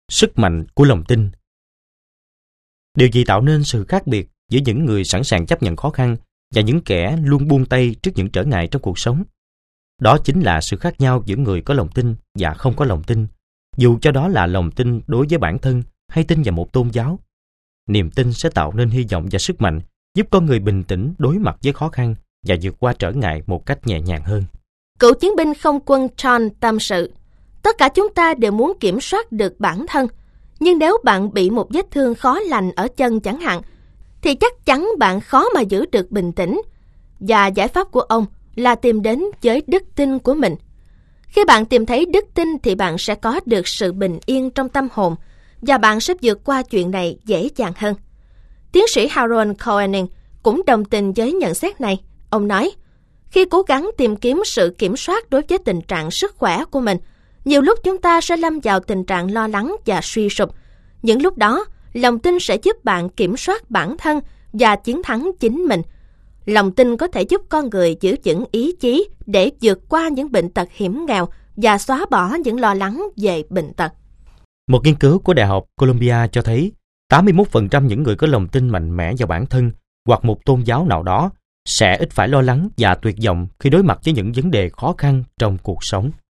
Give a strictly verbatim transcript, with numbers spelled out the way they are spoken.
Sức mạnh của lòng tin. Điều gì tạo nên sự khác biệt giữa những người sẵn sàng chấp nhận khó khăn và những kẻ luôn buông tay trước những trở ngại trong cuộc sống? Đó chính là sự khác nhau giữa người có lòng tin và không có lòng tin, dù cho đó là lòng tin đối với bản thân hay tin vào một tôn giáo. Niềm tin sẽ tạo nên hy vọng và sức mạnh, giúp con người bình tĩnh đối mặt với khó khăn và vượt qua trở ngại một cách nhẹ nhàng hơn. Cựu chiến binh không quân John tâm sự, tất cả chúng ta đều muốn kiểm soát được bản thân, nhưng nếu bạn bị một vết thương khó lành ở chân chẳng hạn, thì chắc chắn bạn khó mà giữ được bình tĩnh. Và giải pháp của ông là tìm đến với đức tin của mình. Khi bạn tìm thấy đức tin thì bạn sẽ có được sự bình yên trong tâm hồn, và bạn sẽ vượt qua chuyện này dễ dàng hơn. Tiến sĩ Harold Koenig cũng đồng tình với nhận xét này. Ông nói, khi cố gắng tìm kiếm sự kiểm soát đối với tình trạng sức khỏe của mình, nhiều lúc chúng ta sẽ lâm vào tình trạng lo lắng và suy sụp. Những lúc đó, lòng tin sẽ giúp bạn kiểm soát bản thân và chiến thắng chính mình. Lòng tin có thể giúp con người giữ vững ý chí để vượt qua những bệnh tật hiểm nghèo và xóa bỏ những lo lắng về bệnh tật. Một nghiên cứu của Đại học Columbia cho thấy tám mươi mốt phần trăm những người có lòng tin mạnh mẽ vào bản thân hoặc một tôn giáo nào đó sẽ ít phải lo lắng và tuyệt vọng khi đối mặt với những vấn đề khó khăn trong cuộc sống.